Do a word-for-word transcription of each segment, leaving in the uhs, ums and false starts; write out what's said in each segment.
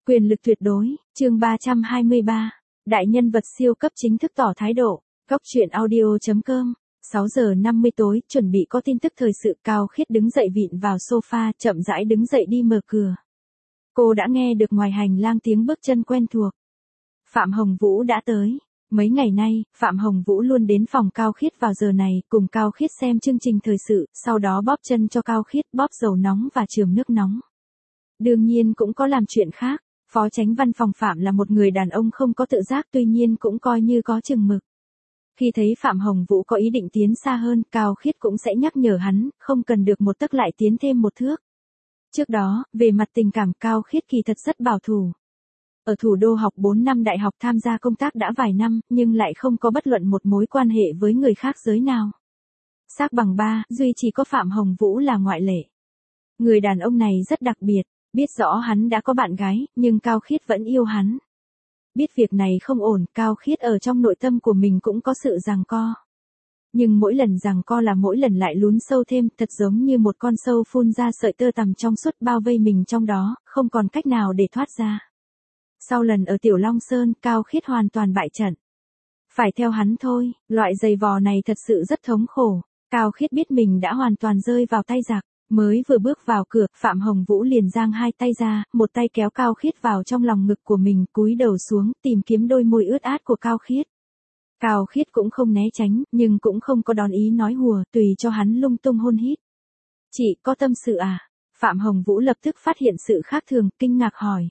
Quyền lực tuyệt đối, chương ba trăm hai mươi ba. Đại nhân vật siêu cấp chính thức tỏ thái độ. Góc truyện audio chấm com. sáu giờ năm mươi tối, chuẩn bị có tin tức thời sự. Cao Khiết đứng dậy vịn vào sofa, chậm rãi đứng dậy đi mở cửa. Cô đã nghe được ngoài hành lang tiếng bước chân quen thuộc. Phạm Hồng Vũ đã tới. Mấy ngày nay, Phạm Hồng Vũ luôn đến phòng Cao Khiết vào giờ này, cùng Cao Khiết xem chương trình thời sự, sau đó bóp chân cho Cao Khiết, bóp dầu nóng và chườm nước nóng. Đương nhiên cũng có làm chuyện khác. Phó chánh văn phòng Phạm là một người đàn ông không có tự giác, tuy nhiên cũng coi như có chừng mực. Khi thấy Phạm Hồng Vũ có ý định tiến xa hơn, Cao Khiết cũng sẽ nhắc nhở hắn, không cần được một tấc lại tiến thêm một thước. Trước đó, về mặt tình cảm, Cao Khiết kỳ thật rất bảo thủ. Ở thủ đô học bốn năm đại học, tham gia công tác đã vài năm, nhưng lại không có bất luận một mối quan hệ với người khác giới nào. Xác bằng ba, duy chỉ có Phạm Hồng Vũ là ngoại lệ. Người đàn ông này rất đặc biệt. Biết rõ hắn đã có bạn gái, nhưng Cao Khiết vẫn yêu hắn. Biết việc này không ổn, Cao Khiết ở trong nội tâm của mình cũng có sự giằng co. Nhưng mỗi lần giằng co là mỗi lần lại lún sâu thêm, thật giống như một con sâu phun ra sợi tơ tằm trong suốt bao vây mình trong đó, không còn cách nào để thoát ra. Sau lần ở Tiểu Long Sơn, Cao Khiết hoàn toàn bại trận. Phải theo hắn thôi, loại giày vò này thật sự rất thống khổ. Cao Khiết biết mình đã hoàn toàn rơi vào tay giặc. Mới vừa bước vào cửa, Phạm Hồng Vũ liền giang hai tay ra, một tay kéo Cao Khiết vào trong lòng ngực của mình, cúi đầu xuống, tìm kiếm đôi môi ướt át của Cao Khiết. Cao Khiết cũng không né tránh, nhưng cũng không có đón ý nói hùa, tùy cho hắn lung tung hôn hít. Chị có tâm sự à? Phạm Hồng Vũ lập tức phát hiện sự khác thường, kinh ngạc hỏi.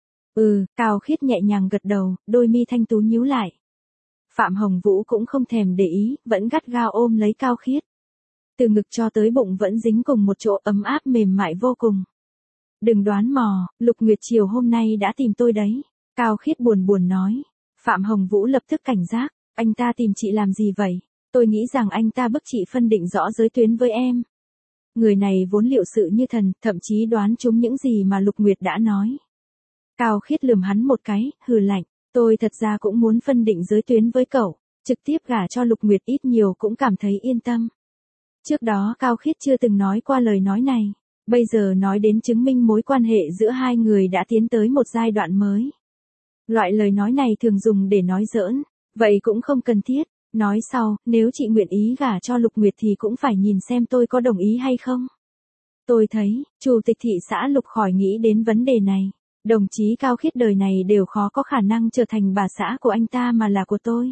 Ừ, Cao Khiết nhẹ nhàng gật đầu, đôi mi thanh tú nhíu lại. Phạm Hồng Vũ cũng không thèm để ý, vẫn gắt gao ôm lấy Cao Khiết. Từ ngực cho tới bụng vẫn dính cùng một chỗ, ấm áp mềm mại vô cùng. Đừng đoán mò, Lục Nguyệt chiều hôm nay đã tìm tôi đấy. Cao Khiết buồn buồn nói. Phạm Hồng Vũ lập tức cảnh giác. Anh ta tìm chị làm gì vậy? Tôi nghĩ rằng anh ta bức chị phân định rõ giới tuyến với em. Người này vốn liệu sự như thần, thậm chí đoán trúng những gì mà Lục Nguyệt đã nói. Cao Khiết lườm hắn một cái, hừ lạnh. Tôi thật ra cũng muốn phân định giới tuyến với cậu. Trực tiếp gả cho Lục Nguyệt ít nhiều cũng cảm thấy yên tâm. Trước đó Cao Khiết chưa từng nói qua lời nói này, bây giờ nói đến chứng minh mối quan hệ giữa hai người đã tiến tới một giai đoạn mới. Loại lời nói này thường dùng để nói giỡn, vậy cũng không cần thiết. Nói sau, nếu chị nguyện ý gả cho Lục Nguyệt thì cũng phải nhìn xem tôi có đồng ý hay không. Tôi thấy, Chủ tịch thị xã Lục khỏi nghĩ đến vấn đề này. Đồng chí Cao Khiết đời này đều khó có khả năng trở thành bà xã của anh ta mà là của tôi.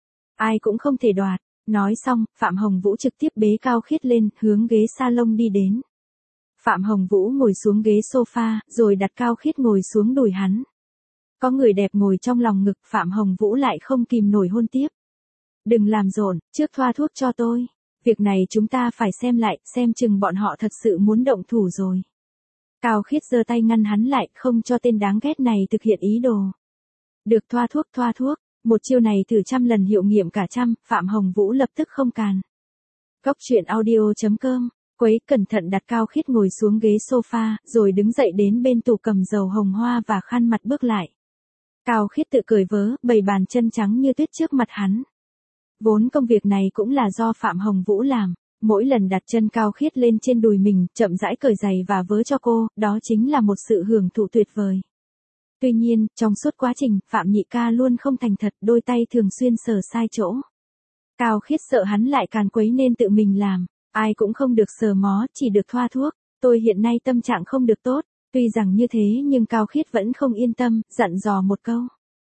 Ai cũng không thể đoạt. Nói xong, Phạm Hồng Vũ trực tiếp bế Cao Khiết lên, hướng ghế salon đi đến. Phạm Hồng Vũ ngồi xuống ghế sofa, rồi đặt Cao Khiết ngồi xuống đùi hắn. Có người đẹp ngồi trong lòng ngực, Phạm Hồng Vũ lại không kìm nổi hôn tiếp. Đừng làm rộn, trước thoa thuốc cho tôi. Việc này chúng ta phải xem lại, xem chừng bọn họ thật sự muốn động thủ rồi. Cao Khiết giơ tay ngăn hắn lại, không cho tên đáng ghét này thực hiện ý đồ. Được, thoa thuốc, thoa thuốc. Một chiêu này thử trăm lần hiệu nghiệm cả trăm, Phạm Hồng Vũ lập tức không càn. Góc truyện audio chấm com. Quấy cẩn thận đặt Cao Khiết ngồi xuống ghế sofa, rồi đứng dậy đến bên tủ cầm dầu hồng hoa và khăn mặt bước lại. Cao Khiết tự cười vớ, bày bàn chân trắng như tuyết trước mặt hắn. Vốn công việc này cũng là do Phạm Hồng Vũ làm. Mỗi lần đặt chân Cao Khiết lên trên đùi mình, chậm rãi cởi giày và vớ cho cô, đó chính là một sự hưởng thụ tuyệt vời. Tuy nhiên, trong suốt quá trình, Phạm Nhị ca luôn không thành thật, đôi tay thường xuyên sờ sai chỗ. Cao Khiết sợ hắn lại càn quấy nên tự mình làm. Ai cũng không được sờ mó, chỉ được thoa thuốc. Tôi hiện nay tâm trạng không được tốt. Tuy rằng như thế nhưng Cao Khiết vẫn không yên tâm, dặn dò một câu.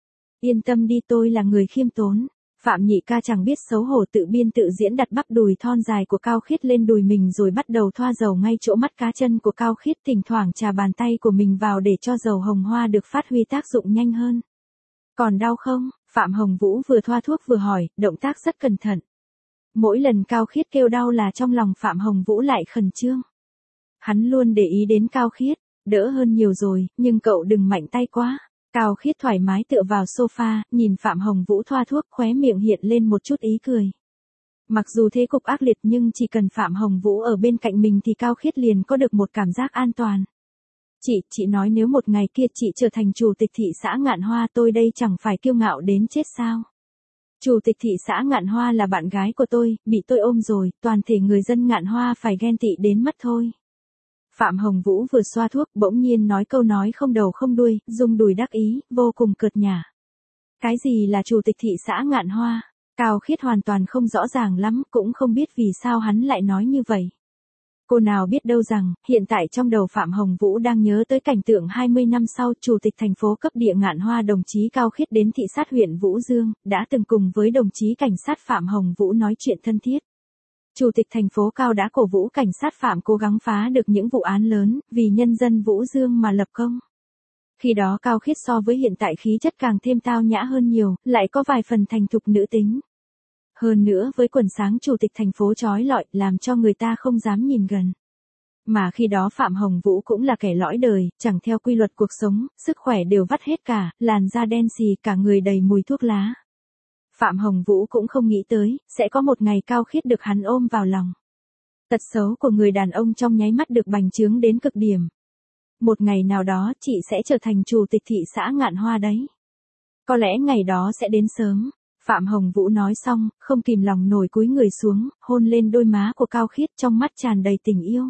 Yên tâm đi, tôi là người khiêm tốn. Phạm Nhị ca chẳng biết xấu hổ tự biên tự diễn đặt bắp đùi thon dài của Cao Khiết lên đùi mình rồi bắt đầu thoa dầu ngay chỗ mắt cá chân của Cao Khiết, thỉnh thoảng chà bàn tay của mình vào để cho dầu hồng hoa được phát huy tác dụng nhanh hơn. Còn đau không? Phạm Hồng Vũ vừa thoa thuốc vừa hỏi, động tác rất cẩn thận. Mỗi lần Cao Khiết kêu đau là trong lòng Phạm Hồng Vũ lại khẩn trương. Hắn luôn để ý đến Cao Khiết, đỡ hơn nhiều rồi, nhưng cậu đừng mạnh tay quá. Cao Khiết thoải mái tựa vào sofa, nhìn Phạm Hồng Vũ thoa thuốc, khóe miệng hiện lên một chút ý cười. Mặc dù thế cục ác liệt nhưng chỉ cần Phạm Hồng Vũ ở bên cạnh mình thì Cao Khiết liền có được một cảm giác an toàn. Chị, chị nói nếu một ngày kia chị trở thành chủ tịch thị xã Ngạn Hoa, tôi đây chẳng phải kiêu ngạo đến chết sao? Chủ tịch thị xã Ngạn Hoa là bạn gái của tôi, bị tôi ôm rồi, toàn thể người dân Ngạn Hoa phải ghen tị đến mất thôi. Phạm Hồng Vũ vừa xoa thuốc bỗng nhiên nói câu nói không đầu không đuôi, rung đùi đắc ý, vô cùng cợt nhả. Cái gì là chủ tịch thị xã Ngạn Hoa? Cao Khiết hoàn toàn không rõ ràng lắm, cũng không biết vì sao hắn lại nói như vậy. Cô nào biết đâu rằng, hiện tại trong đầu Phạm Hồng Vũ đang nhớ tới cảnh tượng hai mươi năm sau, chủ tịch thành phố cấp địa Ngạn Hoa đồng chí Cao Khiết đến thị sát huyện Vũ Dương, đã từng cùng với đồng chí cảnh sát Phạm Hồng Vũ nói chuyện thân thiết. Chủ tịch thành phố Cao đã cổ vũ cảnh sát Phạm cố gắng phá được những vụ án lớn, vì nhân dân Vũ Dương mà lập công. Khi đó Cao Khiết so với hiện tại khí chất càng thêm tao nhã hơn nhiều, lại có vài phần thành thục nữ tính. Hơn nữa với quần sáng chủ tịch thành phố chói lọi làm cho người ta không dám nhìn gần. Mà khi đó Phạm Hồng Vũ cũng là kẻ lõi đời, chẳng theo quy luật cuộc sống, sức khỏe đều vắt hết cả, làn da đen xì cả người đầy mùi thuốc lá. Phạm Hồng Vũ cũng không nghĩ tới, sẽ có một ngày Cao Khiết được hắn ôm vào lòng. Tật xấu của người đàn ông trong nháy mắt được bành trướng đến cực điểm. Một ngày nào đó chị sẽ trở thành chủ tịch thị xã Ngạn Hoa đấy. Có lẽ ngày đó sẽ đến sớm. Phạm Hồng Vũ nói xong, không kìm lòng nổi cúi người xuống, hôn lên đôi má của Cao Khiết trong mắt tràn đầy tình yêu.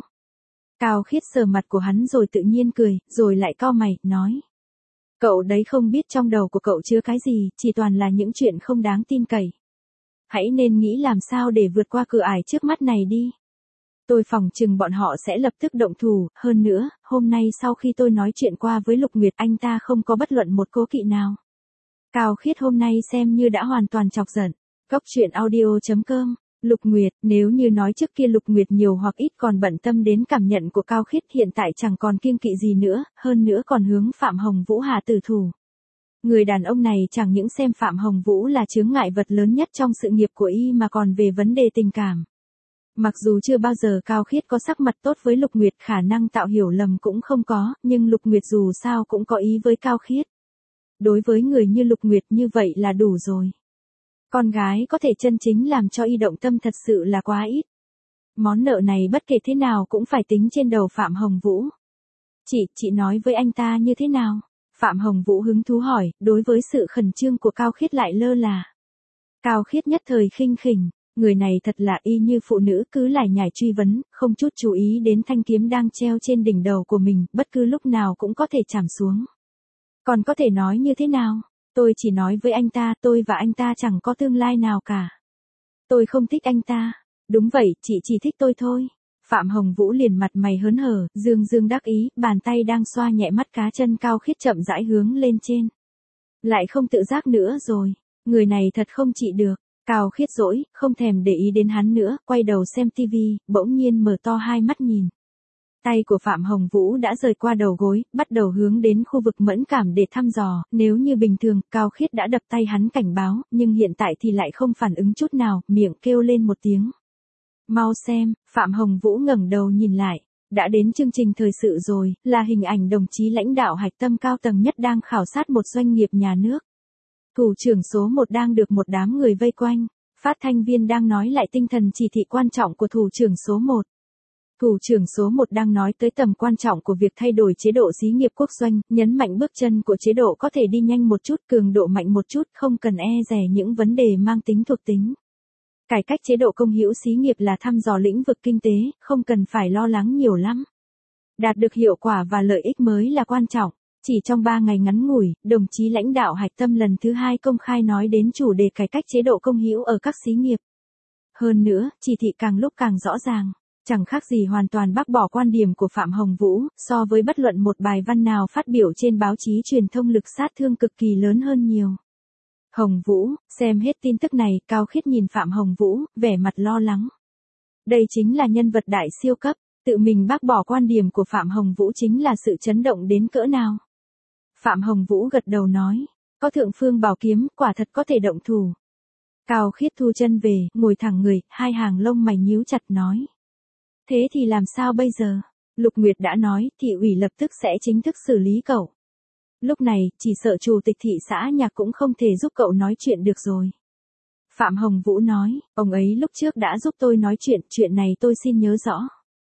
Cao Khiết sờ mặt của hắn rồi tự nhiên cười, rồi lại cau mày, nói. Cậu đấy không biết trong đầu của cậu chứa cái gì, chỉ toàn là những chuyện không đáng tin cậy. Hãy nên nghĩ làm sao để vượt qua cửa ải trước mắt này đi. Tôi phỏng chừng bọn họ sẽ lập tức động thủ, hơn nữa, hôm nay sau khi tôi nói chuyện qua với Lục Nguyệt anh ta không có bất luận một cố kỵ nào. Cao Khiết hôm nay xem như đã hoàn toàn chọc giận. Góc truyện audio chấm com. Lục Nguyệt, nếu như nói trước kia Lục Nguyệt nhiều hoặc ít còn bận tâm đến cảm nhận của Cao Khiết, hiện tại chẳng còn kiêng kỵ gì nữa, hơn nữa còn hướng Phạm Hồng Vũ hạ tử thủ. Người đàn ông này chẳng những xem Phạm Hồng Vũ là chướng ngại vật lớn nhất trong sự nghiệp của y mà còn về vấn đề tình cảm. Mặc dù chưa bao giờ Cao Khiết có sắc mặt tốt với Lục Nguyệt, khả năng tạo hiểu lầm cũng không có, nhưng Lục Nguyệt dù sao cũng có ý với Cao Khiết. Đối với người như Lục Nguyệt như vậy là đủ rồi. Con gái có thể chân chính làm cho y động tâm thật sự là quá ít. Món nợ này bất kể thế nào cũng phải tính trên đầu Phạm Hồng Vũ. Chị, chị nói với anh ta như thế nào? Phạm Hồng Vũ hứng thú hỏi, đối với sự khẩn trương của Cao Khiết lại lơ là. Cao Khiết nhất thời khinh khỉnh, người này thật là y như phụ nữ cứ lải nhải truy vấn, không chút chú ý đến thanh kiếm đang treo trên đỉnh đầu của mình, bất cứ lúc nào cũng có thể chạm xuống. Còn có thể nói như thế nào? Tôi chỉ nói với anh ta, tôi và anh ta chẳng có tương lai nào cả. Tôi không thích anh ta. Đúng vậy, chị chỉ thích tôi thôi. Phạm Hồng Vũ liền mặt mày hớn hở, dương dương đắc ý, bàn tay đang xoa nhẹ mắt cá chân Cao Khiết chậm rãi hướng lên trên. Lại không tự giác nữa rồi. Người này thật không trị được. Cao Khiết dỗi, không thèm để ý đến hắn nữa, quay đầu xem tivi, bỗng nhiên mở to hai mắt nhìn. Tay của Phạm Hồng Vũ đã rời qua đầu gối, bắt đầu hướng đến khu vực mẫn cảm để thăm dò, nếu như bình thường, Cao Khiết đã đập tay hắn cảnh báo, nhưng hiện tại thì lại không phản ứng chút nào, miệng kêu lên một tiếng. Mau xem, Phạm Hồng Vũ ngẩng đầu nhìn lại, đã đến chương trình thời sự rồi, là hình ảnh đồng chí lãnh đạo hạch tâm cao tầng nhất đang khảo sát một doanh nghiệp nhà nước. Thủ trưởng số một đang được một đám người vây quanh, phát thanh viên đang nói lại tinh thần chỉ thị quan trọng của thủ trưởng số một. Thủ trưởng số một đang nói tới tầm quan trọng của việc thay đổi chế độ xí nghiệp quốc doanh, nhấn mạnh bước chân của chế độ có thể đi nhanh một chút, cường độ mạnh một chút, không cần e dè những vấn đề mang tính thuộc tính. Cải cách chế độ công hữu xí nghiệp là thăm dò lĩnh vực kinh tế, không cần phải lo lắng nhiều lắm. Đạt được hiệu quả và lợi ích mới là quan trọng. Chỉ trong ba ngày ngắn ngủi, đồng chí lãnh đạo hạch tâm lần thứ hai công khai nói đến chủ đề cải cách chế độ công hữu ở các xí nghiệp. Hơn nữa, chỉ thị càng lúc càng rõ ràng. Chẳng khác gì hoàn toàn bác bỏ quan điểm của Phạm Hồng Vũ, so với bất luận một bài văn nào phát biểu trên báo chí truyền thông lực sát thương cực kỳ lớn hơn nhiều. Hồng Vũ, xem hết tin tức này, Cao Khiết nhìn Phạm Hồng Vũ, vẻ mặt lo lắng. Đây chính là nhân vật đại siêu cấp, tự mình bác bỏ quan điểm của Phạm Hồng Vũ chính là sự chấn động đến cỡ nào. Phạm Hồng Vũ gật đầu nói, có thượng phương bảo kiếm, quả thật có thể động thủ. Cao Khiết thu chân về, ngồi thẳng người, hai hàng lông mày nhíu chặt nói. Thế thì làm sao bây giờ? Lục Nguyệt đã nói, thị ủy lập tức sẽ chính thức xử lý cậu. Lúc này, chỉ sợ chủ tịch thị xã Nhạc cũng không thể giúp cậu nói chuyện được rồi. Phạm Hồng Vũ nói, ông ấy lúc trước đã giúp tôi nói chuyện, chuyện này tôi xin nhớ rõ.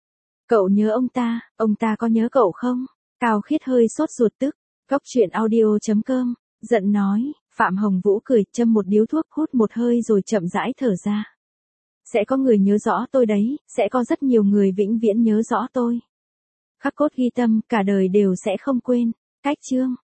Cậu nhớ ông ta, ông ta có nhớ cậu không? Cao Khiết hơi sốt ruột tức. Góc truyện audio chấm com, giận nói, Phạm Hồng Vũ cười, châm một điếu thuốc, hút một hơi rồi chậm rãi thở ra. Sẽ có người nhớ rõ tôi đấy, sẽ có rất nhiều người vĩnh viễn nhớ rõ tôi. khắc cốt ghi tâm, cả đời đều sẽ không quên. Cách chương